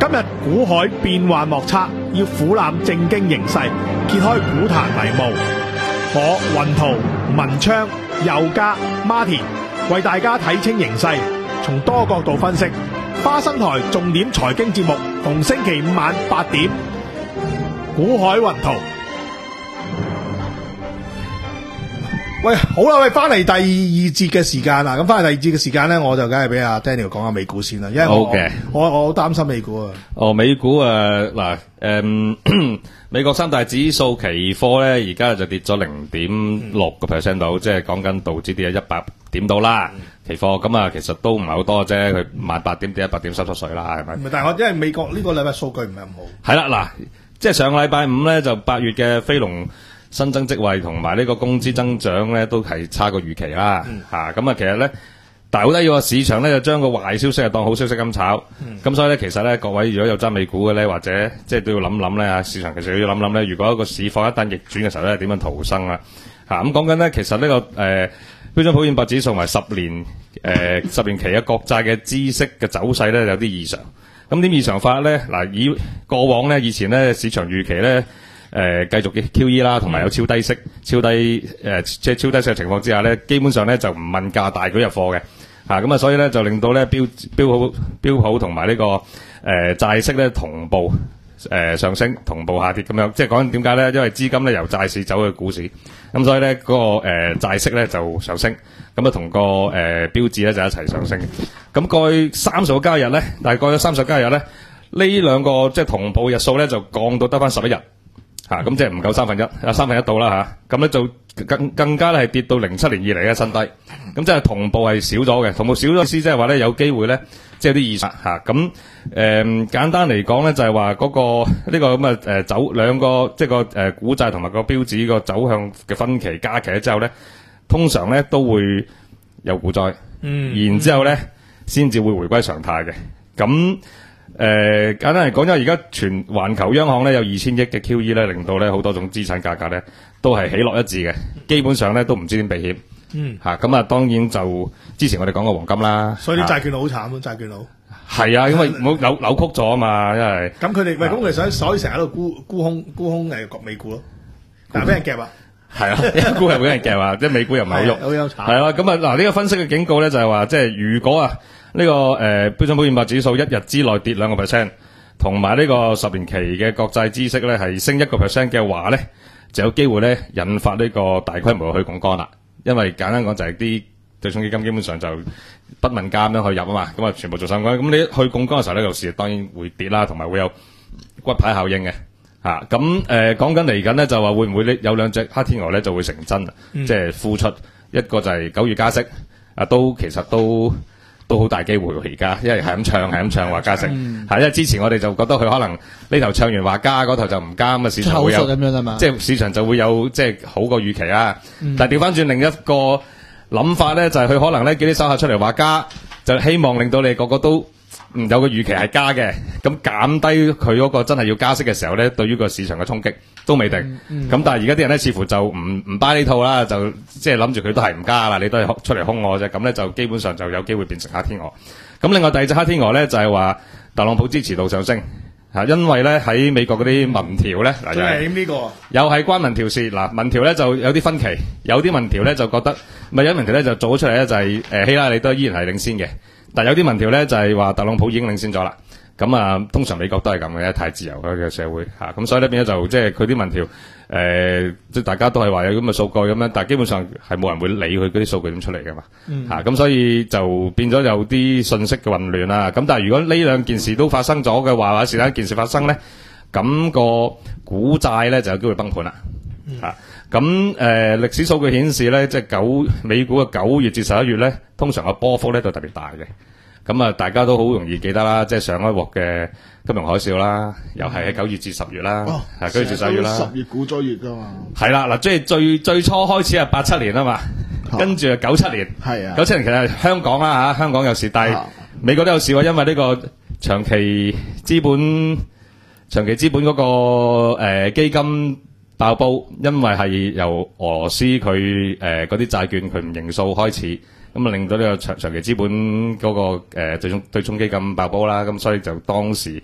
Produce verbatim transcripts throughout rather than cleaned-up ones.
今日股海變幻莫測，要俯瞰正經形勢，揭開股壇迷霧。我雲圖、文昌、佑嘉、Martin 為大家睇清形勢，從多角度分析。花生台重點財經節目，逢星期五晚八點，股海雲圖。喂，好啦，喂，翻嚟第二節嘅時間啦。咁翻嚟第二節嘅時間咧，我就梗係俾阿 Daniel 講下美股先啦，因為我 Okay. 我我好擔心美股啊。 哦，美股誒嗱誒，美國三大指數期貨咧，而家就跌咗零點六個 percent 到，即係講緊道指跌咗一百點到啦。嗯、期貨咁啊，其實都唔係好多啫，佢萬八點跌一百點濕濕水啦，係咪？ 唔係，但係我因為美國呢個禮拜數據唔係咁好。 係啦，嗱，即係上個禮拜五咧，就八月嘅非農新增職位同埋呢個工資增長咧，都係差過預期啦。嚇咁、嗯、啊，其實咧，但係好得意喎，市場咧就將個壞消息係當好消息咁炒。咁、嗯、所以咧，其實咧，各位如果有揸美股嘅咧，或者即係都要諗諗咧嚇，市場其實要諗諗咧，如果一個市況一旦逆轉嘅時候咧，點樣逃生啊？嚇咁講緊咧，其實呢、這個誒、呃、標準普爾五百指數同埋十年誒、呃、十年期嘅國債嘅孳息嘅走勢咧有啲異常。咁點異常法咧？嗱，以過往咧，以前咧市場預期咧。誒、呃、繼續嘅 Q E 啦，同埋有超低息、超低誒、呃、即係超低息嘅情況之下咧，基本上咧就唔問價大舉入貨嘅嚇，咁啊所以咧就令到咧標標普標普同埋呢個誒、呃、債息咧同步誒、呃、上升，同步下跌咁樣。即係講緊點解咧？因為資金咧由債市走去股市，咁所以咧嗰、那個誒、呃、債息咧就上升，咁啊同個誒、呃、標指咧就一齊上升。咁過去三十個交易日咧，但係過去三十個交易日咧，呢兩個即係同步日數咧就降到得返十一日。吓咁、啊、即係唔夠三分一，啊三分一到啦吓，咁、啊、咧就更更加咧係跌到零七年以嚟嘅新低，咁即係同步係少咗嘅，同步少咗意思即係話咧有機會咧，即係有啲異常吓，咁、啊、誒、呃、簡單嚟講咧就係話嗰個呢、這個咁嘅誒走兩個即係個誒股債同埋個標指個走向嘅分歧加劇咗之後咧，通常咧都會有股災，嗯，然之後咧先至會回歸常態嘅，咁。誒、呃，簡單嚟講，因為而家全環球央行咧有二千億嘅 Q E 咧，令到咧好多種資產價格咧都係起落一致嘅，基本上咧都唔知點避險。嗯，吓咁啊，當然就之前我哋講過黃金啦， 所以啲債券佬好慘咯，債券佬係啊，因為冇扭扭曲咗啊嘛，因為咁佢哋喂，咁佢想所以成日喺度沽沽空沽空誒國美股咯，但係俾人夾啊，係啊，因為沽係俾人夾啊，即係美股又唔係好喐，好有慘係啊，咁啊嗱呢個分析嘅警告咧就係話，即係如果啊。呢、這個誒、呃、標準普爾五百指數一日之內跌兩個 percent， 同埋呢個十年期嘅國債孳息咧係升一個 percent 嘅話咧，就有機會咧引發呢個大規模去槓桿啦。因為簡單講就係啲對沖基金基本上就不問價咁樣去入啊嘛，咁啊全部做相關。咁你一去槓桿嘅時候咧，個市當然會跌啦，同埋會有骨牌效應嘅嚇。咁誒講緊嚟緊咧，就話會唔會呢有兩隻黑天鵝咧就會成真，嗯、即係呼出一個就係九月加息啊，都其實都。都好大機會而家，因為係咁唱係咁唱話加息，係、嗯、因為之前我哋就覺得佢可能呢頭唱完話加，嗰頭就唔加，咁啊市場會有咁樣啊嘛， 即係市場就會有即係好過預期啦。嗯、但係調翻轉另一個諗法咧，就係、是、佢可能咧叫啲手下出嚟話加，就希望令到你個個都嗯有個預期係加嘅，咁減低佢嗰個真係要加息嘅時候咧，對於個市場嘅衝擊都未定。咁、嗯嗯、但係而家啲人咧似乎就唔唔 buy 呢套啦，就即係諗住佢都係唔加啦，你都係出嚟兇我啫。咁咧就基本上就有機會變成黑天鵝。咁另外第二隻黑天鵝咧就係、是、話特朗普支持度上升嚇，因為咧喺美國嗰啲民調咧嗱， 係呢個又係關民調事嗱，民調咧就有啲分歧，有啲民調咧就覺得咪有啲民調咧就做咗出嚟咧就係、是、誒、呃、希拉里都依然係領先嘅。但有啲民調咧就係、是、話特朗普已經領先咗啦，咁啊通常美國都係咁嘅，太自由嘅社會嚇，咁、啊、所以呢變咗就即係佢啲民調誒，即、呃、係大家都係話有咁嘅數據咁樣，但係基本上係冇人會理佢嗰啲數據點出嚟㗎嘛嚇，咁、嗯啊、所以就變咗有啲信息嘅混亂啦。咁但係如果呢兩件事都發生咗嘅話，或者是但一件事發生咧，咁、那個股債咧就有機會崩盤啦嚇。咁誒歷史數據顯示咧，即係九美股嘅九月至十一月咧，通常個波幅咧都特別大嘅。咁啊，大家都好容易記得啦，即係上一鑊嘅金融海嘯啦，又係喺九月至十月啦，係九月至十月啦。 十月股災月噶嘛？ 係啦，嗱，即係最最初開始係八七年啊嘛，跟住啊九七年，係啊，九七年其實係香港啦嚇，香港有事，但係美國都有事喎，因為呢個長期資本長期資本嗰個誒基金爆煲，因為係由俄羅斯佢誒嗰啲債券佢唔認數開始。咁啊，令到呢個長長期資本嗰、那個誒對沖對沖基金爆煲啦，咁所以就當時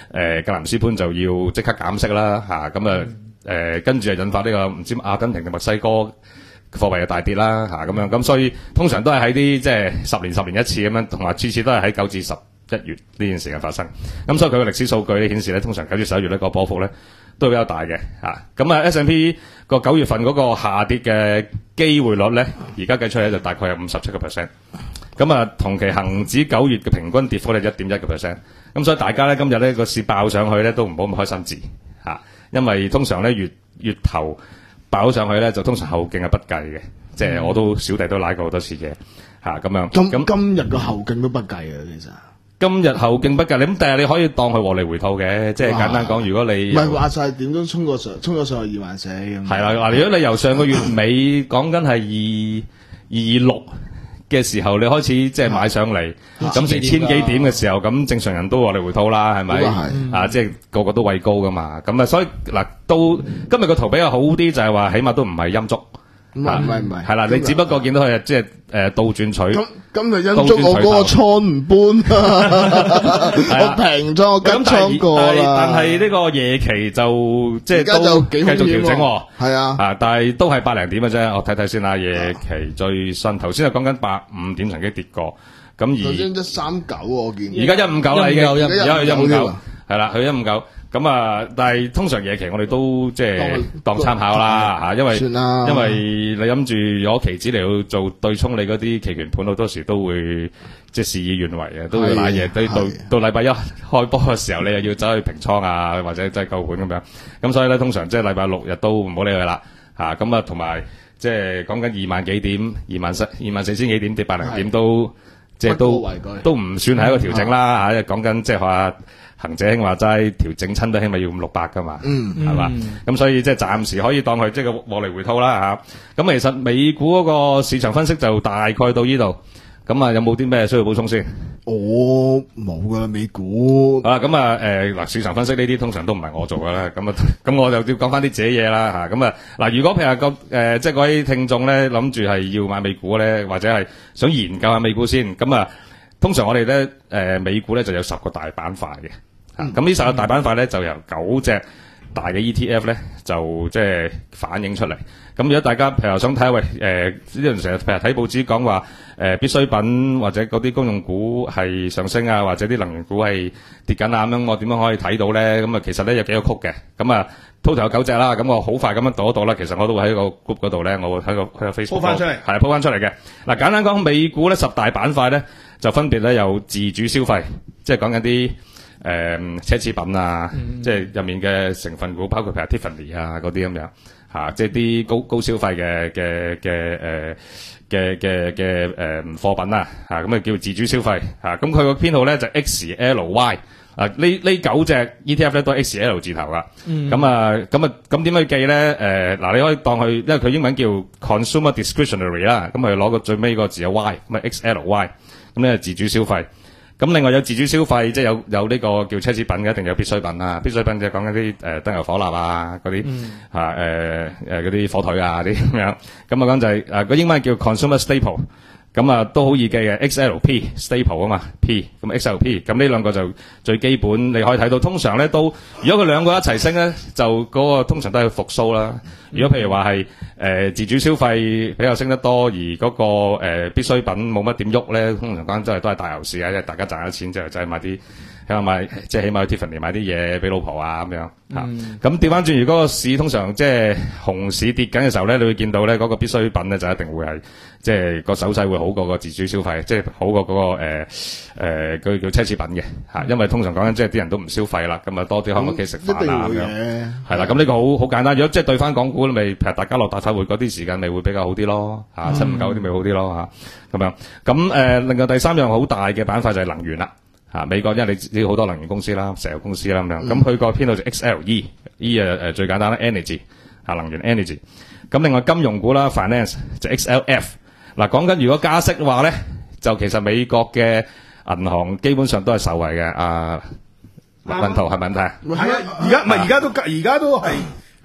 誒格林斯潘就要即刻減息啦嚇，咁啊誒跟住就引發呢個唔知阿根廷定墨西哥貨幣嘅大跌啦嚇咁樣，咁所以通常都係喺啲即係十年十年一次咁樣，同埋次次都係喺九至十一月呢件時間發生。咁所以佢嘅歷史數據咧顯示咧，通常九至十一月呢個波幅咧都比較大嘅嚇。咁啊 S and P 個九月份嗰個下跌嘅機會率咧，而家計出嚟就大概有五十七個 percent。咁啊，同期恆指九月嘅平均跌幅咧一點一個 percent。咁所以大家咧今日咧個市爆上去咧都唔好咁開心字嚇，因為通常咧月月頭爆上去咧就通常後勁係不計嘅，即係我都小弟都拉過好多次嘅嚇咁樣。 咁今日個後勁都不計啊，其實。 今日後勁不計，你咁但係你可以當佢獲利回吐嘅，即係簡單講，如果你唔係話晒點都衝過上，衝咗上去二萬四咁。 係啦，嗱，如果你由上個月尾講緊係二二六嘅時候，你開始即係買上嚟，咁成千幾點嘅時候，咁正常人都獲利回吐啦，係咪？啊，即係個個都畏高噶嘛，咁啊，所以嗱，到今日個圖比較好啲，就係話起碼都唔係陰燭。 唔係唔係唔係， 係啦，你只不過見到佢即係誒倒轉取。 咁今日陰燭我嗰個倉唔搬啊，我平咗我跟倉過啦。 但係呢個夜期就即係都繼續調整。 係啊， 啊，但係都係百零點嘅啫。我睇睇先啦，夜期最新頭先係講緊百五點曾經跌過，咁而頭先一三九我見。 而家一五九啦已經，而家係一五九，係啦，去一五九。咁啊，但係通常夜期我哋都即係當參考啦嚇，因為因為你諗住攞期指嚟去做對沖你嗰啲期權盤，好多時都會即係事與願違嘅，都會瀨嘢。到到到禮拜一開波嘅時候，你又要走去平倉啊，或者即係救盤咁樣。咁所以咧，通常即係禮拜六日都唔好理佢啦嚇。咁啊，同埋即係講緊二萬幾點、二萬四、二萬四千幾點跌百零點都即係都都唔算係一個調整啦嚇。講緊即係話。行者興話齋調整親都起碼要五六百噶嘛， 嗯， 係嘛？咁所以即係暫時可以當佢即係個獲利回吐啦嚇。咁其實美股嗰個市場分析就大概到呢度。咁啊，有冇啲咩需要補充先？ 我冇噶啦，美股。 好啦，咁啊誒嗱，市場分析呢啲通常都唔係我做噶啦。咁啊，咁我就要講翻啲自己嘢啦嚇。咁啊嗱，如果譬如個誒即係各位聽眾咧諗住係要買美股咧，或者係想研究下美股先，咁啊，通常我哋咧誒美股咧就有十個大板塊嘅。咁呢十個大板塊咧就由九隻大嘅 E T F 咧就即係反映出嚟。咁如果大家譬如想睇下喂誒呢輪成日譬如睇報紙講話誒必需品或者嗰啲公用股係上升啊，或者啲能源股係跌緊啊咁樣，我點樣可以睇到咧？咁啊其實咧有幾個曲嘅。咁啊 total 有九隻啦。咁我好快咁樣讀一讀啦。其實我都會喺個 group 嗰度咧，我會喺個喺個 Facebook 鋪翻出嚟， 係鋪翻出嚟嘅。嗱簡單講，美股咧十大板塊咧就分別咧有自主消費，即係講緊啲。誒、嗯、奢侈品啊，嗯、即係入面嘅成分股，包括譬如 Tiffany 啊嗰啲咁樣嚇，即係啲高高消費嘅嘅嘅誒嘅嘅嘅誒貨品啊嚇，咁啊叫自主消費嚇，咁佢個編號咧就 X L Y 啊，呢呢九隻 E T F 咧都係 X L 字頭噶，咁啊咁啊咁點去記咧？誒嗱，你可以當佢，因為佢英文叫 Consumer Discretionary 啦，咁佢攞個最尾個字有 Y，咁啊 X L Y，咁咧自主消費。咁另外有自主消費，即係有有呢個叫奢侈品嘅，一定有必需品啊！必需品就講緊啲誒燈油火蠟啊，嗰啲嚇誒誒嗰啲火腿啊啲咁樣。咁啊講就係誒個英文叫 consumer staple，咁啊都好易記嘅 X L P staple 啊嘛 P，咁 X L P，咁呢兩個就最基本，你可以睇到。通常咧都，如果佢兩個一齊升咧，就嗰個通常都係復甦啦。如果譬如話係誒自主消費比較升得多，而嗰個誒必需品冇乜點喐咧，通常講真係都係大牛市啊！即係大家賺咗錢之後就係買啲，起碼買即係起碼去 Tiffany 買啲嘢俾老婆啊咁樣嚇。咁調翻轉，如果個市通常即係熊市跌緊嘅時候咧，你會見到咧嗰個必需品咧就一定會係即係個手勢會好過個自主消費，即係好過嗰個誒誒佢叫奢侈品嘅嚇。因為通常講緊即係啲人都唔消費啦，咁啊多啲喺屋企食飯啊咁樣。係啦，咁呢個好好簡單。如果即係對翻港股，咪譬如大家樂大快活嗰啲時間，咪會比較好啲咯嚇，七五九啲咪好啲咯嚇咁樣。咁誒，另外第三樣好大嘅板塊就係能源啦嚇。美國因為你知好多能源公司啦、石油公司啦咁樣，咁佢個編號就 X L E，E 誒誒最簡單啦 ，energy 嚇能源 energy。咁另外金融股啦 ，finance 就 X L F。嗱講緊如果加息嘅話咧，就其實美國嘅銀行基本上都係受惠嘅。啊，文圖係問題？ 係啊，而家唔係而家都而家都係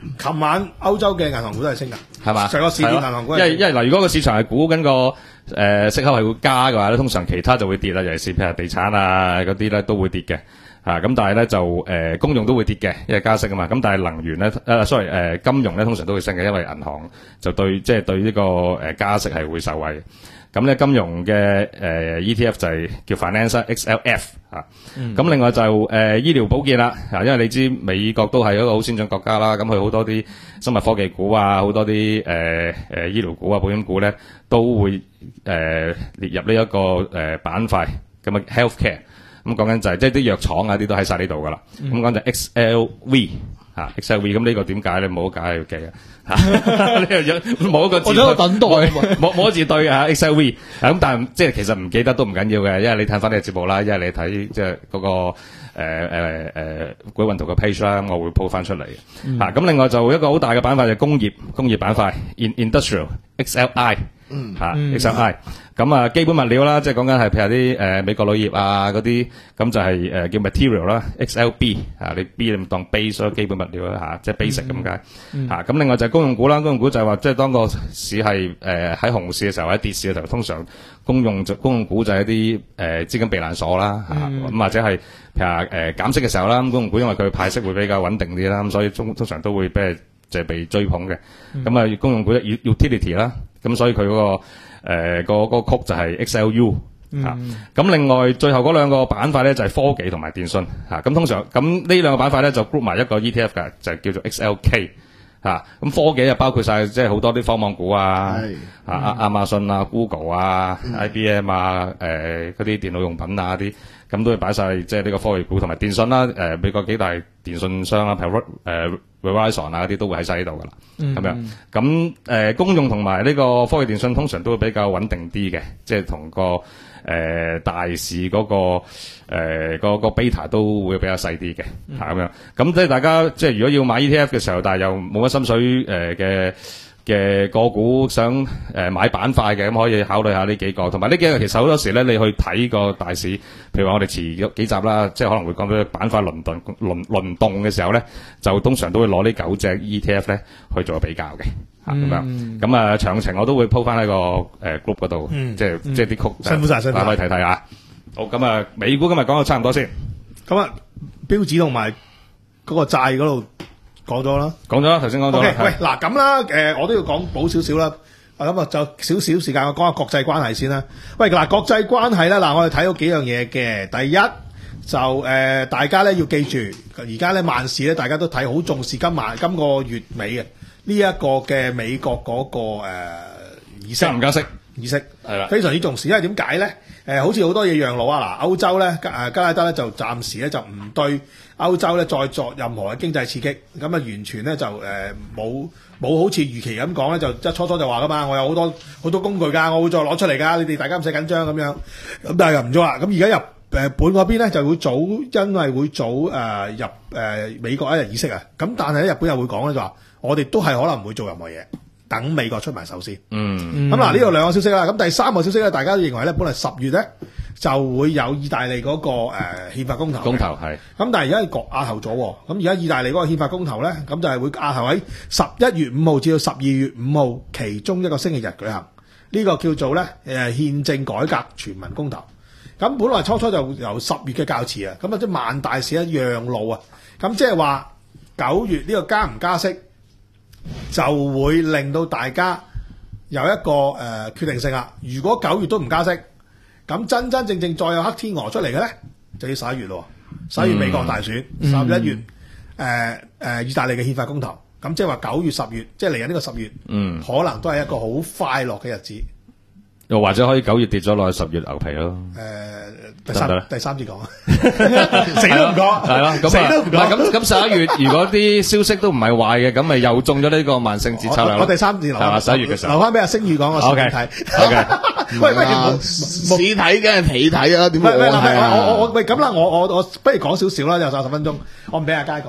琴晚歐洲嘅銀行股都係升㗎， 係嘛？ 成個市面銀行股， 因為因為嗱，如果個市場係估緊個誒息口係會加嘅話咧，通常其他就會跌啦，尤其是譬如地產啊嗰啲咧都會跌嘅。啊，咁但係咧就誒、呃、公用都會跌嘅，因為加息啊嘛。咁但係能源咧，誒、呃、sorry 誒、呃、金融咧通常都會升嘅，因為銀行就對即係、就是、對呢、這個誒、呃、加息係會受惠。咁咧金融嘅誒、呃、E T F 就係叫 Finance X L F 啊。咁、嗯、另外就誒、呃、醫療保健啦，啊，因為你知美國都係一個好先進國家啦，咁佢好多啲生物科技股啊，好多啲誒誒醫療股啊、保險股咧都會誒、呃、列入呢、這、一個誒、呃、板塊咁啊 healthcare。咁講緊就係即係啲藥廠啊啲都喺晒呢度噶啦，咁講、嗯、就 X L V 嚇、啊、X L V， 咁呢個點解咧？冇得解要記啊，呢個冇一個字， 我喺度等待， 冇冇一字對啊 X L V， 咁、啊、但係即係其實唔記得都唔緊要嘅，因為你睇翻呢個節目啦，因為你睇即係嗰個誒誒誒股運圖嘅 page 啦，我會 po 翻出嚟嘅。 嗯、 啊，咁另外就一個好大嘅板塊就係工業工業板塊 in Industrial X L I。嗯，吓 X L I， 咁啊基本物料啦，即係講緊係譬如啲誒美國鋁業啊嗰啲，咁就係誒叫 material 啦 ，X L B 啊，你 B 你當 base 咯，基本物料啦吓，即係 basic 咁解吓。咁另外就係公用股啦，公用股就係話即係當個市係誒喺熊市嘅時候或者跌市嘅時候，通常公用就公用股就係一啲誒資金避難所啦吓，咁或者係譬如話誒減息嘅時候啦，咁公用股因為佢派息會比較穩定啲啦，咁所以通通常都會俾就係被追捧嘅。咁啊公用股 utility 啦。咁所以佢嗰、那個誒、呃那個嗰、那個曲就係 X L U 嚇、嗯，咁、啊、另外最後嗰兩個板塊咧就係、是、科技同埋電信嚇，咁、啊、通常咁呢兩個板塊咧就 group 埋一個 E T F 㗎，就叫做 X L K 嚇、啊，咁科技就包括晒即係好多啲科網股啊，啊亞亞馬遜啊、Google 啊、嗯、I B M 啊、誒嗰啲電腦用品啊啲，咁都係擺晒即係呢個科技股同埋電信啦，誒、呃、美國幾大電信商啦，譬如誒。呃 Verizon 啊嗰啲都會喺晒呢度噶啦，咁樣咁誒公用同埋呢個科技電信通常都會比較穩定啲嘅，即係同個誒、呃、大市嗰、那個誒、呃那個、那個 beta 都會比較細啲嘅嚇咁樣。咁即係大家即係如果要買 E T F 嘅時候，但係又冇乜心水誒嘅嘅個股想誒、呃、買板塊嘅，咁可以考慮下呢幾個。同埋呢幾個其實好多時咧，你去睇個大市，譬如話我哋遲幾集啦，即係可能會講到板塊輪動輪輪動嘅時候咧，就通常都會攞呢九隻 E T F 咧去做個比較嘅嚇咁樣。咁啊詳情我都會鋪翻喺個誒、呃、group 嗰度，嗯、即係、嗯、即係啲曲辛苦晒，辛苦晒， 可以睇睇啊。好，咁啊美股今日講到差唔多先。 咁啊標指同埋嗰個債嗰度。講咗啦， 講咗啦，頭先講咗。 OK，喂，嗱咁啦，誒、呃，我都要講補少少啦。咁啊，就少少時間，我講下國際關係先啦。喂，嗱，國際關係咧，嗱，我哋睇到幾樣嘢嘅。第一就誒、呃，大家咧要記住，而家咧萬事咧，大家都睇好重視今晚今個月尾嘅呢一個嘅美國嗰、那個誒、呃、議息， 加唔加息？ 議息係啦， 非常之重視，因為點解咧？誒、呃，好似好多嘢讓路啊！嗱，歐洲咧，誒加拿大咧就暫時咧就唔對歐洲咧再作任何嘅經濟刺激，咁啊完全咧就誒冇冇好似預期咁講咧，就一初初就話噶嘛，我有好多好多工具㗎，我會再攞出嚟㗎，你哋大家唔使緊張咁樣。咁但係又唔咗啦，咁而家入誒本嗰邊咧就會早，因為會早誒、呃、入誒、呃、美國一日議息啊。咁但係咧日本又會講咧就話，我哋都係可能唔會做任何嘢。等美國出埋手先，嗯，咁嗱呢度兩個消息啦，咁第三個消息咧，大家都認為咧，本來十月咧就會有意大利嗰、那個誒、呃、憲法公投， 公投係，咁但係而家係押後咗，咁而家意大利嗰個憲法公投咧，咁就係會押後喺十一月五號至到十二月五號其中一個星期日舉行，呢、這個叫做咧誒憲政改革全民公投，咁本來初初就由十月嘅較遲啊，咁啊即係萬大事一讓路啊，咁即係話九月呢個加唔加息？就會令到大家有一個誒、呃、決定性啦。如果九月都唔加息，咁真真正正再有黑天鵝出嚟嘅咧，就要十一月咯。十一月美國大選，十一、嗯、月誒誒、呃呃、意大利嘅憲法公投，咁即係話九月、十月，即係嚟緊呢個十月，嗯，可能都係一個好快樂嘅日子。 又或者可以九月跌咗落去十月牛皮咯。 誒、呃，第三第三節講，死都唔講， 係咯，咁啊，咁咁十一月如果啲消息都唔係壞嘅，咁咪又中咗呢個萬聖節策略。 我第三節留翻十一月嘅時候， 留翻俾阿星宇講，我先睇。O K，喂喂， 市睇嘅係皮睇啊，點會？ 我我我喂咁啦，我我我不如講少少啦，有三十分鐘，我唔俾阿佳講。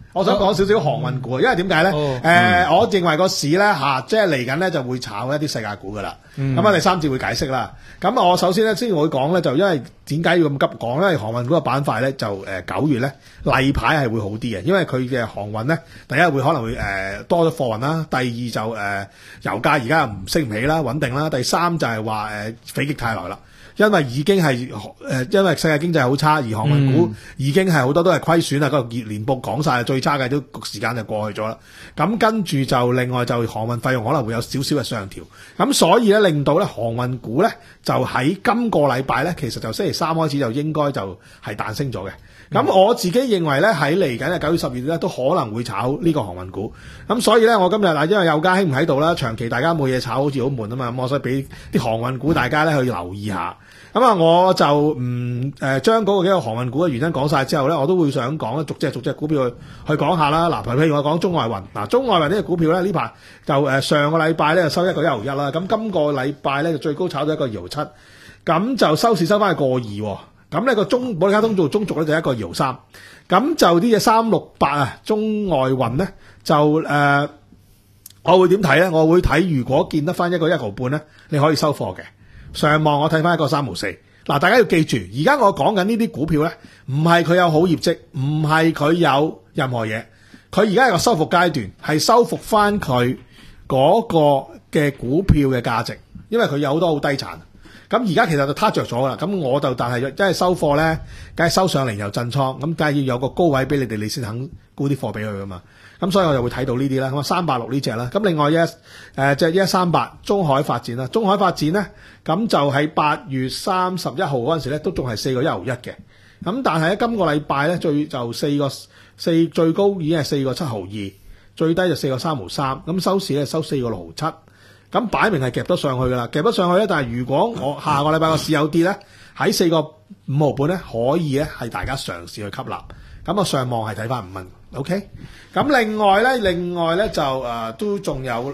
我想講少少航運股，因為點解咧？誒、哦呃嗯，我認為個市咧嚇，即係嚟緊咧就會炒一啲世界股噶啦。咁啊、嗯，第三節會解釋啦。咁我首先咧先會講咧，就因為點解要咁急講咧？因為航運股個板塊咧就誒九月咧例牌係會好啲嘅，因為佢嘅航運咧第一會可能會誒、呃、多咗貨運啦，第二就誒、呃、油價而家又唔升唔起啦，穩定啦。第三就係話誒否極泰來啦。因為已經係誒、呃，因為世界經濟好差，而航運股已經係好多都係虧損啦。嗰、嗯、個年報講晒，最差嘅都時間就過去咗啦。咁跟住就另外就航運費用可能會有少少嘅上調。咁所以咧令到咧航運股咧就喺今個禮拜咧，其實就星期三開始就應該就係彈升咗嘅。咁、嗯、我自己認為咧喺嚟緊嘅九月十月咧都可能會炒呢個航運股。咁所以咧我今日嗱，因為有家興唔喺度啦，長期大家冇嘢炒，好似好悶啊嘛。咁我所以俾啲航運股大家咧去留意下。咁啊，我就唔誒將嗰個幾個航運股嘅原因講晒之後咧，我都會想講逐隻逐隻股票去去講下啦。嗱，譬如我講中外運，嗱中外運呢個股票咧呢排就誒上個禮拜咧就收一個一毫一啦，咁今個禮拜咧就最高炒到一個二毫七，咁就收市收翻去個二，咁呢個中保利加通做中續咧就一個二毫三，咁就啲嘢三六八啊中外運咧就誒、呃，我會點睇咧？我會睇如果見得翻一個一毫半咧，你可以收貨嘅。上望我睇翻一個三毫四，嗱大家要記住，而家我講緊呢啲股票咧，唔係佢有好業績，唔係佢有任何嘢，佢而家係個修復階段，係修復翻佢嗰個嘅股票嘅價值，因為佢有好多好低殘，咁而家其實就撻着咗啦，咁我就但係真係收貨咧，梗係收上嚟又震倉，咁梗係要有個高位俾你哋，你先肯沽啲貨俾佢噶嘛。咁所以我就會睇到呢啲啦，咁啊三八六呢隻啦，咁另外一誒隻一三八中海發展啦，中海發展咧，咁就喺八月三十一號嗰陣時咧，都仲係四個一毫一嘅，咁但係喺今個禮拜咧最就四個四最高已經係四個七毫二，最低就四個三毫三，咁收市咧收四個六毫七，咁擺明係夾得上去噶啦，夾得上去咧，但係如果我下個禮拜個市有啲咧，喺四個五毫半咧，可以咧係大家嘗試去吸納，咁我上望係睇翻五蚊。OK， 咁另外咧，另外咧就誒、呃、都仲有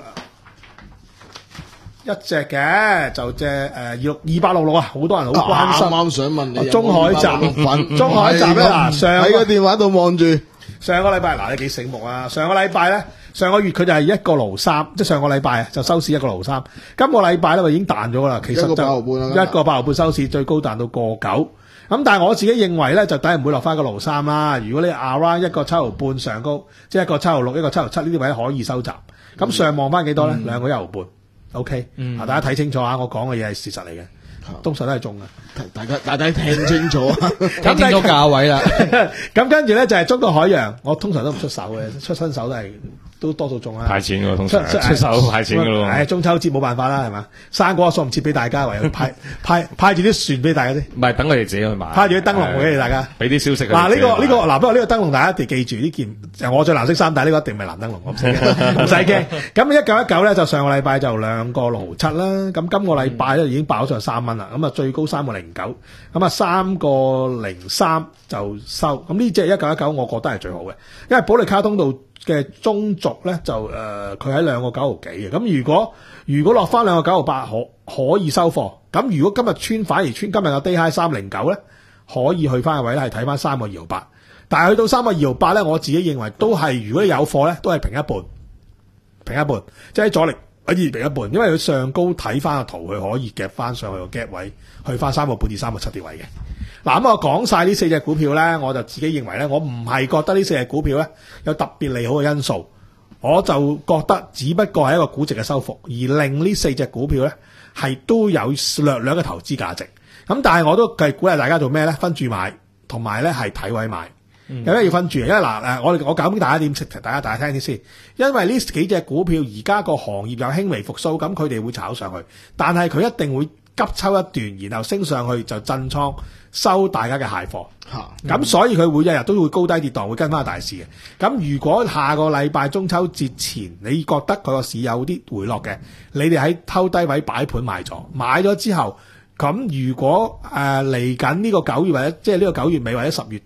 一隻嘅，就隻誒二六二八六六啊，好、呃、多人好關心。啱、啊、啱想問你，中海集，中海集咧嗱，上喺個電話度望住。上個禮拜嗱，你幾醒目啊？上個禮拜咧，上個月佢就係一個盧三，即係上個禮拜啊，就收市一個盧三。今個禮拜咧，就已經彈咗啦。其實就一個八毫半啦，一個八毫半收市，最高彈到個九。咁但係我自己認為咧，就梗係唔會落翻個盧三啦。如果你 around 一個七毫半上高，即係一個七毫六、一個七毫七呢啲位可以收集。咁、嗯、上望翻幾多咧？兩、嗯、個一毫半。OK，嗯，大家睇清楚啊！我講嘅嘢係事實嚟嘅，通常都係中嘅。大家大家聽清楚， 聽清楚價位啦。 咁跟住咧就係中國海洋，我通常都唔出手嘅，出新手都係。都多數中啦， 派錢嘅通常出，出手派錢嘅咯。 唉，中秋節冇辦法啦，係嘛？生果送唔切俾大家，唯有派派派住啲船俾大家先。 唔係等佢哋自己去買， 派住啲燈籠俾大家， 俾啲消息。 嗱呢、這個呢、這個嗱，不過呢個燈籠大家一定記住呢件，我着藍色衫，但係呢個一定唔係藍燈籠，我唔使驚，唔使驚。咁一九一九咧就上個禮拜就兩個六毫七啦，咁今個禮拜咧已經爆咗上三蚊啦，咁啊最高三個零九，咁啊三個零三就收。咁呢隻一九一九，我覺得係最好嘅，因為保利卡通道嘅中軸咧就誒佢喺兩個九毫幾嘅，咁如果如果落翻兩個九毫八可可以收貨，咁如果今日穿反而穿今日嘅低 high 三零九咧，可以去翻個位咧係睇翻三個二毫八，但係去到三個二毫八咧，我自己認為都係如果你有貨咧，都係平一半，平一半，即係喺阻力可以平一半，因為佢上高睇翻個圖，佢可以夾翻上去個 gap 位，去翻三個半至三個七啲位嘅。嗱咁我講晒呢四隻股票咧，我就自己認為咧，我唔係覺得呢四隻股票咧有特別利好嘅因素，我就覺得只不過係一個估值嘅收復，而令呢四隻股票咧係都有略略嘅投資價值。咁但係我都繼續鼓勵大家做咩咧？分住買，同埋咧係睇位買。嗯、有咩要分住？因為嗱誒，我我講俾大家點識，大家大家聽啲先。因為呢幾隻股票而家個行業有輕微復甦，咁佢哋會炒上去，但係佢一定會急抽一段，然後升上去就震倉收大家嘅蟹貨。咁、嗯、所以佢會日日都會高低跌蕩，會跟翻個大市嘅。咁如果下個禮拜中秋節前，你覺得佢個市有啲回落嘅，你哋喺偷低位擺盤買咗，買咗之後，咁如果誒嚟緊呢個九月或者即係呢個九月尾或者十月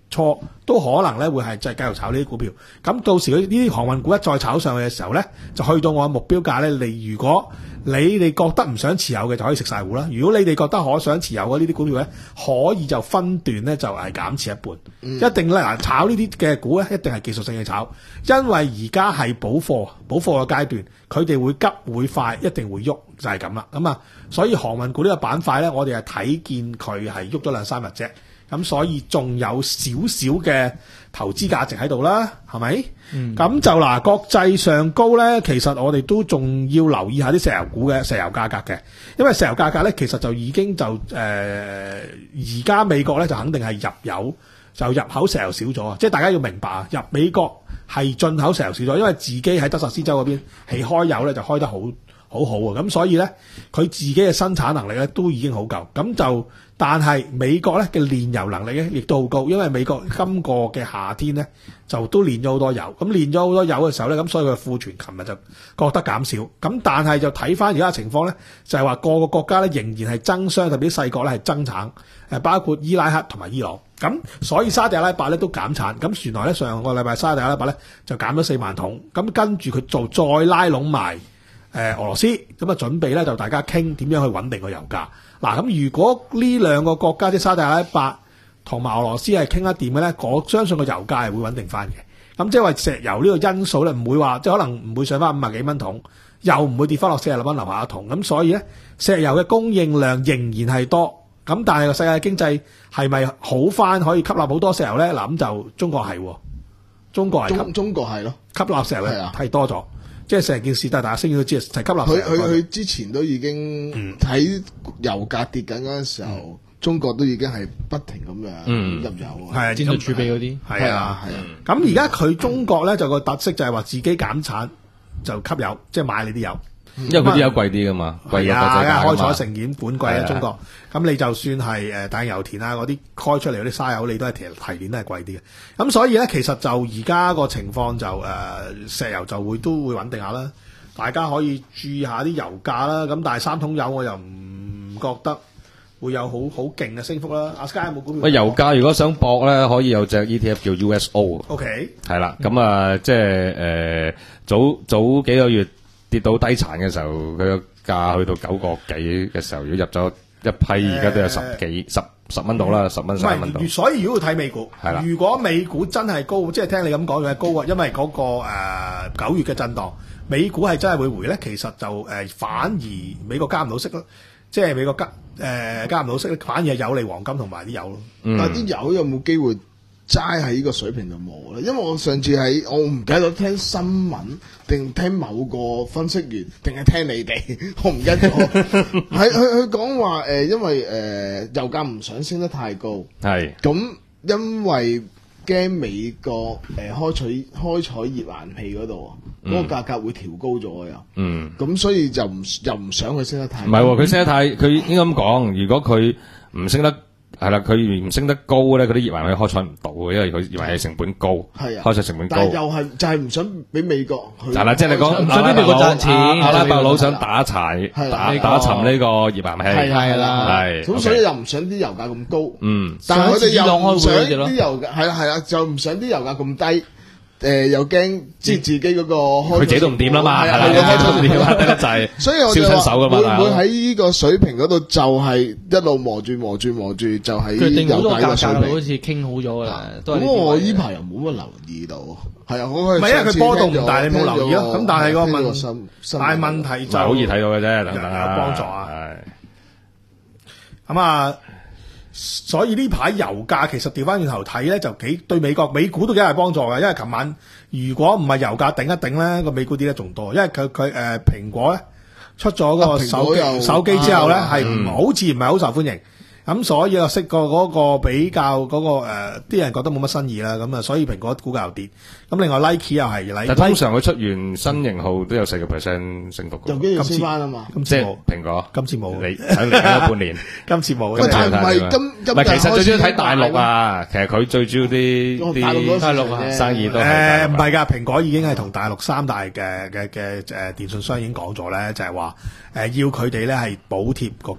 錯，都可能咧會係再繼續炒呢啲股票。咁到時呢啲航運股一再炒上去嘅時候咧，就去到我嘅目標價咧。你如果你哋覺得唔想持有嘅，就可以食晒糊啦。如果你哋覺得可想持有嘅呢啲股票咧，可以就分段咧就係減持一半。嗯、一定咧嗱，炒呢啲嘅股咧，一定係技術性嘅炒，因為而家係補貨補貨嘅階段，佢哋會急會快，一定會喐，就係咁啦。咁啊，所以航運股呢個板塊咧，我哋係睇見佢係喐咗兩三日啫。咁所以仲有少少嘅投資價值喺度啦，係咪？咁、嗯、就嗱，國際上高咧，其實我哋都仲要留意下啲石油股嘅石油價格嘅，因為石油價格咧其實就已經就誒而家美國咧就肯定係入油就入口石油少咗，即係大家要明白啊，入美國係進口石油少咗，因為自己喺德薩斯州嗰邊起開油咧就開得好好好啊，咁所以咧佢自己嘅生產能力咧都已經好夠，咁就。但係美國咧嘅煉油能力咧亦都好高，因為美國今個嘅夏天咧就都煉咗好多油，咁煉咗好多油嘅時候咧，咁所以佢庫存琴日就覺得減少，咁但係就睇翻而家嘅情況咧，就係話個個國家咧仍然係增商，特別啲細國咧係增產，誒包括伊拉克同埋伊朗，咁所以沙地阿拉伯咧都減產，咁原來咧上個禮拜沙地阿拉伯咧就減咗四萬桶，咁跟住佢做再拉攏埋誒俄羅斯，咁啊準備咧就大家傾點樣去穩定個油價。嗱，咁如果呢兩個國家即係沙特阿拉伯同埋俄羅斯係傾得掂嘅咧，我相信個油價係會穩定翻嘅。咁即係話石油呢個因素咧，唔會話即係可能唔會上翻五十幾蚊桶，又唔會跌翻落四十六蚊樓下一桶。咁所以咧，石油嘅供應量仍然係多。咁但係個世界經濟係咪好翻可以吸納好多石油咧？嗱，咁就中國係，中國係中中國係咯， 吸納石油咧係多咗。即係成件事，但係大家先都知，係吸納。 佢佢佢之前都已經喺油價跌緊嗰陣時候，嗯、中國都已經係不停咁樣入油。係啊， 戰略儲備嗰啲。係啊，係啊。咁而家佢中國咧就個特色就係話自己減產就吸油，即係買你啲油。 因為佢啲油貴啲噶嘛，貴啊，國際價開採成件本貴啊，中國。咁你就算係誒大油田啊嗰啲開出嚟嗰啲沙油，你都係提提煉都係貴啲嘅。咁所以咧，其實就而家個情況就誒、呃、石油就會都會穩定下啦。大家可以注意下啲油價啦。咁但係三桶油我又唔覺得會有好好勁嘅升幅啦。阿 Sky 有冇股票？ 喂，油價如果想搏咧，可以有隻 E T F 叫 U S O。OK。係啦，咁啊，即係誒早早幾個月跌到低殘嘅時候，佢個價去到九個幾嘅時候，如果入咗一批，而家都有十幾、呃、十十蚊到啦，十蚊十蚊到。 所以如果要睇美股，係啦，如果美股真係高，即係聽你咁講嘅高啊，因為嗰、那個誒九、呃、月嘅震盪，美股係真係會回咧。其實就誒、呃、反而美國加唔到息咯，即係美國加誒、呃、加唔到息，反而係有利黃金同埋啲油咯。 嗯、但係啲油有冇機會齋喺呢個水平就冇咧？因為我上次喺我唔記得咗聽新聞定聽某個分析員定係聽你哋，我唔記得咗。係佢佢講話誒，因為誒、呃、油價唔想升得太高，係咁因為驚美國誒、呃、開採開採頁岩氣嗰度嗰個價格會調高咗又，嗯，咁所以就唔又唔想佢升得太高。 唔係喎，佢升得太，佢應該咁講，如果佢唔升得。係啦，佢唔升得高咧，嗰啲頁岩氣開採唔到嘅，因為佢頁岩氣成本高，係啊，開採成本高。 但係又係就係唔想俾美國去。 係啦，即係你講阿拉伯佬賺錢，阿拉伯佬想打柴，打打沉呢個頁岩氣。係係啦，係。咁所以又唔想啲油價咁高。嗯。但係佢哋又唔想啲油價係啦係啦，就唔想啲油價咁低。誒，又驚即係自己嗰個開， 佢自己都唔掂啦嘛，係啦，開唔掂啦，得就係， 所以我就話會唔會喺呢個水平嗰度就係一路磨住磨住磨住，就係決定好多價格好似傾好咗噶啦。 咁我呢排又冇乜留意到，係啊，我唔係因為佢波動唔大，你冇留意咯。咁但係個問，但係問題就好易睇到嘅啫，等等有幫助啊。係咁啊。所以呢排油價其實調翻轉頭睇咧，就幾對美國美股都幾大幫助嘅。因為琴晚如果唔係油價頂一頂咧，個美股跌得仲多。因為佢佢誒蘋果咧出咗個手機、啊、手機之後咧，係唔好似唔係好受歡迎。咁所以啊，識過嗰個比較嗰、那個誒，啲、呃、人覺得冇乜新意啦。咁啊，所以蘋果股價又跌。咁另外 Nike 又係， 但通常佢出完新型號都有四個 percent 升幅嘅。 有機會升翻啊嘛。 今次冇蘋果， 今次冇。 你睇嚟緊半年， 今次冇。 但係唔係今今唔係，其實最主要睇大陸啊。其實佢最主要啲啲大陸啊生意都誒唔係㗎。蘋果已經係同大陸三大嘅嘅嘅誒電信商已經講咗咧，就係話誒要佢哋咧係補貼個價值。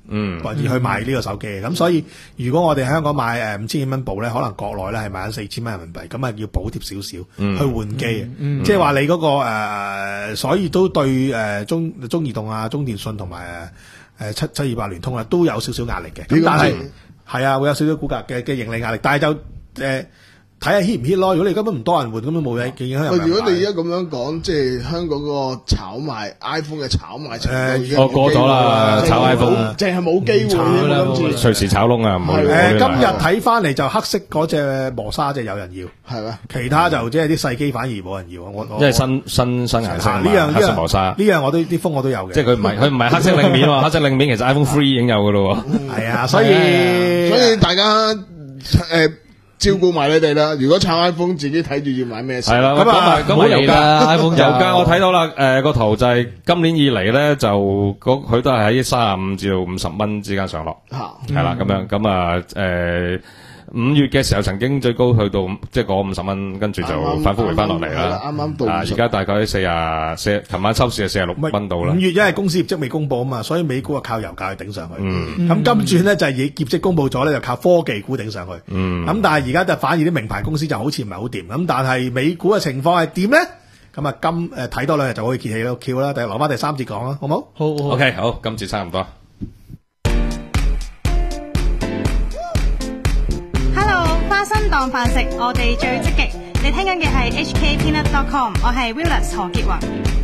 嗯，或者去買呢個手機嘅。咁、嗯、所以如果我哋喺香港買誒五千幾蚊部咧，可能國內咧係買緊四千蚊人民幣，咁啊要補貼少少去換機，即係話你嗰、那個誒、呃，所以都對誒、呃、中中移動啊、中電信同埋誒誒七七二八聯通啊都有少少壓力嘅。咁但係係啊，會有少少股價嘅嘅盈利壓力，但係就誒。呃睇下 hit 唔 hit 咯，如果你根本唔多人換，咁都冇嘢影響。 如果你而家咁樣講，即係香港嗰個炒賣 iPhone 嘅炒賣程度已經我過咗啦，炒 iPhone 淨係冇機會啦， 隨時炒窿啊！ 誒，今日睇翻嚟就黑色嗰隻磨砂隻有人要，係咩？其他就即係啲細機反而冇人要。我即係新新新顏色呢樣黑色磨砂呢樣我都啲風我都有嘅。 即係佢唔係佢唔係黑色領面喎，黑色領面其實 iPhone three 已經有噶咯喎。 係啊，所以所以大家誒。照顧埋你哋啦！如果炒 iPhone，自己睇住要買咩先？ 係啦，咁啊，咁啊，油價 iPhone 油價我睇到啦，誒個圖就係今年以嚟咧，就佢都係喺三十五至到五十蚊之間上落，係啦，咁樣咁啊誒。五月嘅時候曾經最高去到即係嗰五十蚊，跟住就反覆回翻落嚟啦。啱啱到啊，而家大概四廿四，琴晚收市係四廿六蚊到啦。 五月因為公司業績未公布啊嘛，所以美股啊靠油價去頂上去。嗯，咁今轉咧就係以業績公布咗咧，就靠科技股頂上去。嗯，咁但係而家就反而啲名牌公司就好似唔係好掂。咁但係美股嘅情況係點咧？咁啊今誒睇多兩日就可以揭起到竅啦。第留翻第三節講啦，好唔好？ 好，好。 OK，好，今次差唔多。 新當飯食，我哋最積極。你聽緊嘅係 H K Peanut dot com， 我係 Willis 何潔雲。